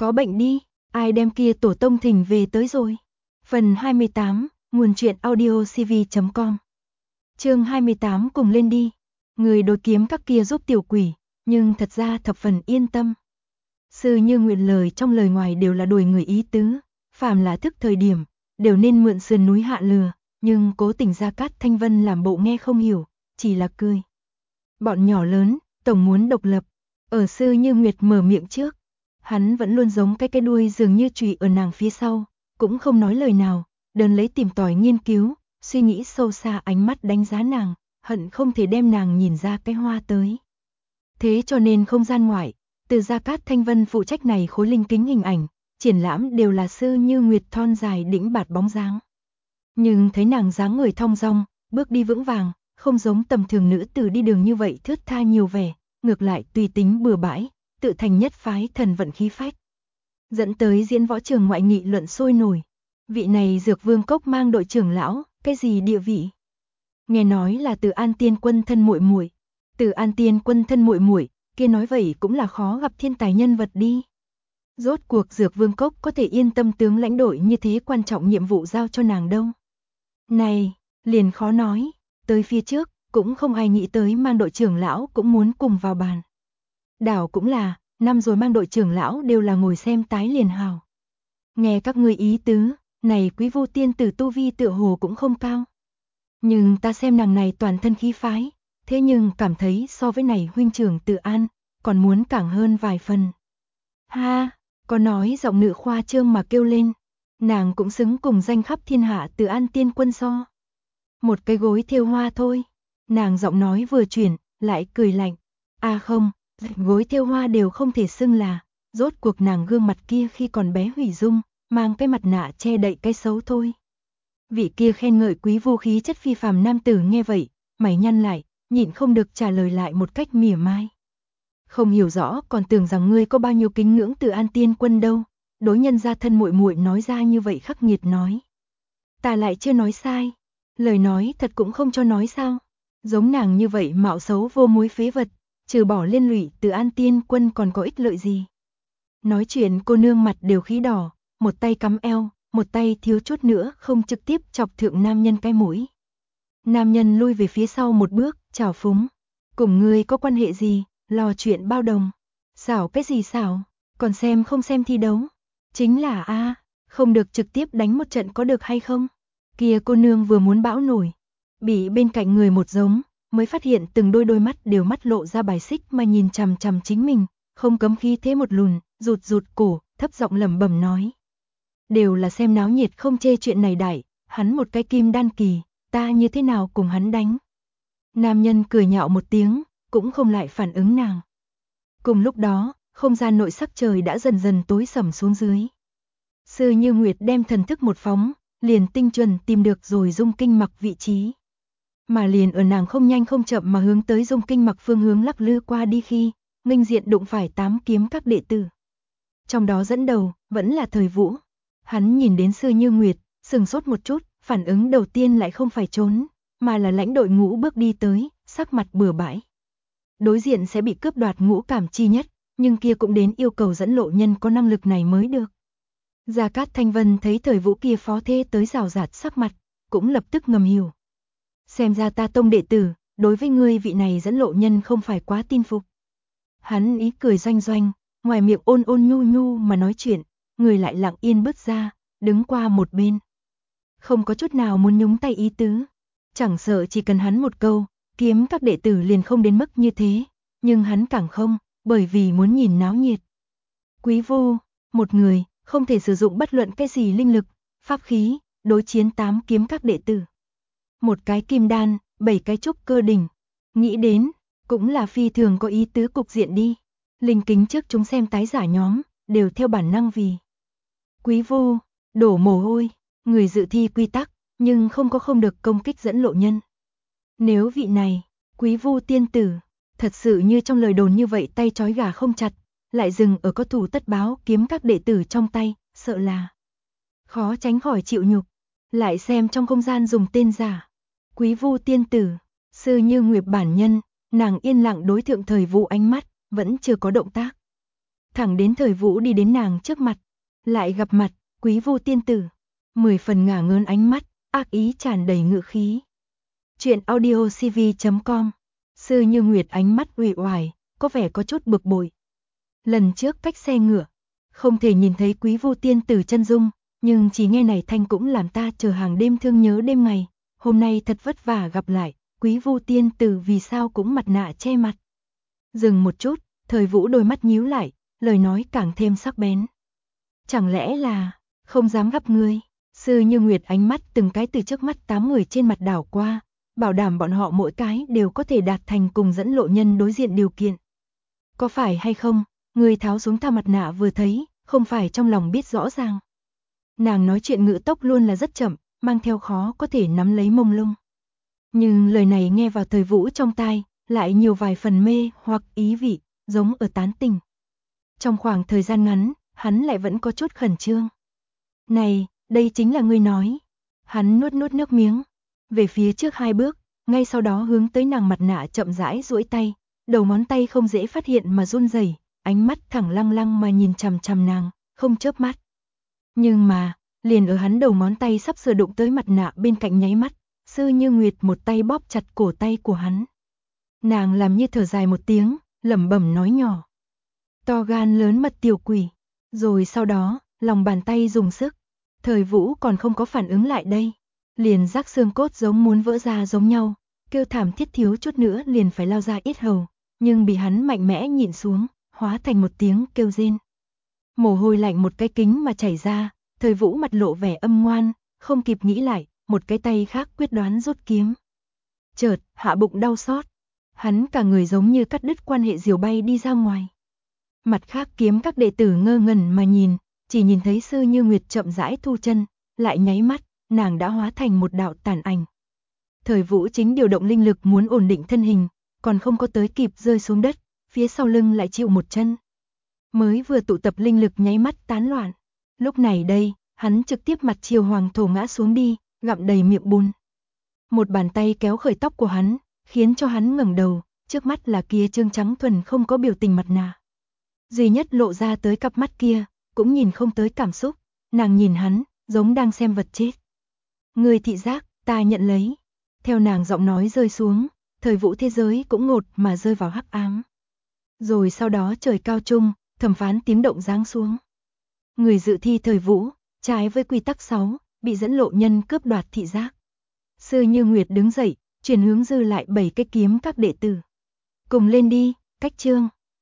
có bệnh đi, ai đem kia tổ tông thỉnh về tới rồi. Phần 28, nguồn truyện audio cv.com. Chương 28 cùng lên đi. Người đối kiếm các kia giúp tiểu quỷ, nhưng thật ra thập phần yên tâm. Sư Như Nguyệt lời trong lời ngoài đều là đuổi người ý tứ, phàm là thức thời điểm, đều nên mượn sườn núi hạ lừa, nhưng cố tình Gia Cát Thanh Vân làm bộ nghe không hiểu, chỉ là cười. Bọn nhỏ lớn, tổng muốn độc lập, ở Sư Như Nguyệt mở miệng trước, hắn vẫn luôn giống cái đuôi dường như chùy ở nàng phía sau, cũng không nói lời nào, đơn lấy tìm tòi nghiên cứu, suy nghĩ sâu xa ánh mắt đánh giá nàng, hận không thể đem nàng nhìn ra cái hoa tới. Thế cho nên không gian ngoại, từ Gia Cát Thanh Vân phụ trách này khối linh kính hình ảnh, triển lãm đều là Sư Như Nguyệt thon dài đĩnh bạt bóng dáng. Nhưng thấy nàng dáng người thong dong, bước đi vững vàng, không giống tầm thường nữ tử đi đường như vậy thướt tha nhiều vẻ, ngược lại tùy tính bừa bãi, tự thành nhất phái thần vận khí phách. Dẫn tới diễn võ trường ngoại nghị luận sôi nổi. Vị này Dược Vương Cốc mang đội trưởng lão, cái gì địa vị? Nghe nói là Từ An Tiên Quân thân muội muội. Từ An Tiên Quân thân muội muội, kia nói vậy cũng là khó gặp thiên tài nhân vật đi. Rốt cuộc Dược Vương Cốc có thể yên tâm tướng lãnh đội như thế quan trọng nhiệm vụ giao cho nàng đâu. Này, liền khó nói, tới phía trước, cũng không ai nghĩ tới mang đội trưởng lão cũng muốn cùng vào bàn. Đảo cũng là, năm rồi mang đội trưởng lão đều là ngồi xem tái liền hào. Nghe các ngươi ý tứ, này Quý Vô tiên tử tu vi tựa hồ cũng không cao. Nhưng ta xem nàng này toàn thân khí phái, thế nhưng cảm thấy so với này huynh trưởng Từ An, còn muốn càng hơn vài phần. Ha, có nói giọng nữ khoa trương mà kêu lên, nàng cũng xứng cùng danh khắp thiên hạ Từ An Tiên Quân so. Một cái gối thêu hoa thôi, nàng giọng nói vừa chuyển, lại cười lạnh, không, gối thêu hoa đều không thể xưng là, rốt cuộc nàng gương mặt kia khi còn bé hủy dung, mang cái mặt nạ che đậy cái xấu thôi. Vị kia khen ngợi Quý Vô khí chất phi phàm nam tử nghe vậy, mày nhăn lại, nhịn không được trả lời lại một cách mỉa mai. Không hiểu rõ còn tưởng rằng ngươi có bao nhiêu kính ngưỡng Từ An Tiên Quân đâu, đối nhân gia thân muội muội nói ra như vậy khắc nghiệt nói. Ta lại chưa nói sai, lời nói thật cũng không cho nói sao, giống nàng như vậy mạo xấu vô múi phế vật, trừ bỏ liên lụy Từ An Tiên Quân còn có ích lợi gì. Nói chuyện cô nương mặt đều khí đỏ, một tay cắm eo, một tay thiếu chút nữa không trực tiếp chọc thượng nam nhân cái mũi. Nam nhân lui về phía sau một bước, chào phúng. Cùng ngươi có quan hệ gì, lo chuyện bao đồng. Xảo cái gì xảo, còn xem không xem thi đấu. Chính là không được trực tiếp đánh một trận có được hay không? Kia cô nương vừa muốn bão nổi, bị bên cạnh người một giống, mới phát hiện từng đôi mắt đều mắt lộ ra bài xích mà nhìn chằm chằm chính mình, không cấm khí thế một lùn, rụt cổ, thấp giọng lẩm bẩm nói. Đều là xem náo nhiệt không chê chuyện này đại, hắn một cái kim đan kỳ, ta như thế nào cùng hắn đánh. Nam nhân cười nhạo một tiếng, cũng không lại phản ứng nàng. Cùng lúc đó, không gian nội sắc trời đã dần dần tối sầm xuống dưới. Sư Như Nguyệt đem thần thức một phóng, liền tinh chuẩn tìm được rồi Dung Kinh Mặc vị trí. Mà liền ở nàng không nhanh không chậm mà hướng tới Dung Kinh Mặc phương hướng lắc lư qua đi khi, nghênh diện đụng phải 8 kiếm các đệ tử. Trong đó dẫn đầu, vẫn là Thời Vũ. Hắn nhìn đến Sư Như Nguyệt, sừng sốt một chút, phản ứng đầu tiên lại không phải trốn, mà là lãnh đội ngũ bước đi tới, sắc mặt bừa bãi. Đối diện sẽ bị cướp đoạt ngũ cảm chi nhất, nhưng kia cũng đến yêu cầu dẫn lộ nhân có năng lực này mới được. Gia Cát Thanh Vân thấy Thời Vũ kia phó thê tới rào rạt sắc mặt, cũng lập tức ngầm hiểu. Xem ra ta tông đệ tử, đối với ngươi vị này dẫn lộ nhân không phải quá tin phục. Hắn ý cười doanh doanh, ngoài miệng ôn nhu nhu mà nói chuyện, người lại lặng yên bước ra, đứng qua một bên. Không có chút nào muốn nhúng tay ý tứ, chẳng sợ chỉ cần hắn một câu, kiếm các đệ tử liền không đến mức như thế, nhưng hắn càng không, bởi vì muốn nhìn náo nhiệt. Quý Vô, một người, không thể sử dụng bất luận cái gì linh lực, pháp khí, đối chiến 8 kiếm các đệ tử. Một cái kim đan, 7 cái trúc cơ đỉnh, nghĩ đến, cũng là phi thường có ý tứ cục diện đi. Linh kính trước chúng xem tái giả nhóm, đều theo bản năng vì. Quý Vô, đổ mồ hôi, người dự thi quy tắc, nhưng không được công kích dẫn lộ nhân. Nếu vị này, Quý Vô tiên tử, thật sự như trong lời đồn như vậy tay trói gà không chặt, lại dừng ở có thủ tất báo kiếm các đệ tử trong tay, sợ là khó tránh khỏi chịu nhục. Lại xem trong không gian dùng tên giả, Quý Vô tiên tử, Sư Như Nguyệt bản nhân, nàng yên lặng đối thượng Thời Vũ ánh mắt, vẫn chưa có động tác. thẳng đến Thời Vũ đi đến nàng trước mặt, lại gặp mặt, Quý Vu tiên tử, 10 phần ngả ngớn ánh mắt, ác ý tràn đầy ngữ khí. Chuyện audio cv.com. Sư Như Nguyệt ánh mắt uể oải, có vẻ có chút bực bội. Lần trước cách xe ngựa, không thể nhìn thấy Quý Vu tiên tử chân dung, nhưng chỉ nghe này thanh cũng làm ta chờ hàng đêm thương nhớ đêm ngày. Hôm nay thật vất vả gặp lại, Quý Vu tiên tử vì sao cũng mặt nạ che mặt. Dừng một chút, Thời Vũ đôi mắt nhíu lại, lời nói càng thêm sắc bén. Chẳng lẽ là không dám gặp ngươi? Sư Như Nguyệt ánh mắt từng cái từ trước mắt 8 người trên mặt đảo qua, bảo đảm bọn họ mỗi cái đều có thể đạt thành cùng dẫn lộ nhân đối diện điều kiện. Có phải hay không, ngươi tháo xuống tha mặt nạ vừa thấy, không phải trong lòng biết rõ ràng. Nàng nói chuyện ngữ tốc luôn là rất chậm, mang theo khó có thể nắm lấy mông lung. Nhưng lời này nghe vào Thời Vũ trong tai, lại nhiều vài phần mê hoặc ý vị, giống ở tán tình. Trong khoảng thời gian ngắn, hắn lại vẫn có chút khẩn trương. Này, đây chính là ngươi nói. Hắn nuốt nuốt nước miếng, về phía trước 2 bước, ngay sau đó hướng tới nàng mặt nạ chậm rãi duỗi tay, đầu ngón tay không dễ phát hiện mà run rẩy, ánh mắt thẳng lăng lăng mà nhìn chằm chằm nàng, không chớp mắt. Nhưng mà, liền ở hắn đầu ngón tay sắp sửa đụng tới mặt nạ bên cạnh nháy mắt, Sư Như Nguyệt một tay bóp chặt cổ tay của hắn. Nàng làm như thở dài một tiếng, lẩm bẩm nói nhỏ. To gan lớn mật tiểu quỷ. Rồi sau đó, lòng bàn tay dùng sức. Thời Vũ còn không có phản ứng lại đây. Liền rắc xương cốt giống muốn vỡ ra giống nhau, kêu thảm thiết thiếu chút nữa liền phải lao ra yết hầu, nhưng bị hắn mạnh mẽ nhịn xuống, hóa thành một tiếng kêu rên. Mồ hôi lạnh một cái kính mà chảy ra, Thời Vũ mặt lộ vẻ âm ngoan, không kịp nghĩ lại, một cái tay khác quyết đoán rút kiếm. Chợt, hạ bụng đau xót, hắn cả người giống như cắt đứt quan hệ diều bay đi ra ngoài. Mặt khác kiếm các đệ tử ngơ ngẩn mà nhìn, chỉ nhìn thấy Sư Như Nguyệt chậm rãi thu chân, lại nháy mắt, nàng đã hóa thành một đạo tàn ảnh. Thời Vũ chính điều động linh lực muốn ổn định thân hình, còn không có tới kịp rơi xuống đất, phía sau lưng lại chịu một chân. Mới vừa tụ tập linh lực nháy mắt tán loạn. Lúc này đây, hắn trực tiếp mặt chiều hoàng thổ ngã xuống đi, gặm đầy miệng bùn. Một bàn tay kéo khởi tóc của hắn, khiến cho hắn ngẩng đầu, trước mắt là kia trương trắng thuần không có biểu tình mặt nạ. Duy nhất lộ ra tới cặp mắt kia, cũng nhìn không tới cảm xúc, nàng nhìn hắn, giống đang xem vật chết. Người thị giác, ta nhận lấy. Theo nàng giọng nói rơi xuống, Thời Vũ thế giới cũng ngột mà rơi vào hắc ám. Rồi sau đó trời cao trung, thẩm phán tiếng động giáng xuống. Người dự thi Thời Vũ, trái với quy tắc 6, bị dẫn lộ nhân cướp đoạt thị giác. Sư Như Nguyệt đứng dậy, chuyển hướng dư lại 7 cái kiếm các đệ tử. Cùng lên đi, cách chương.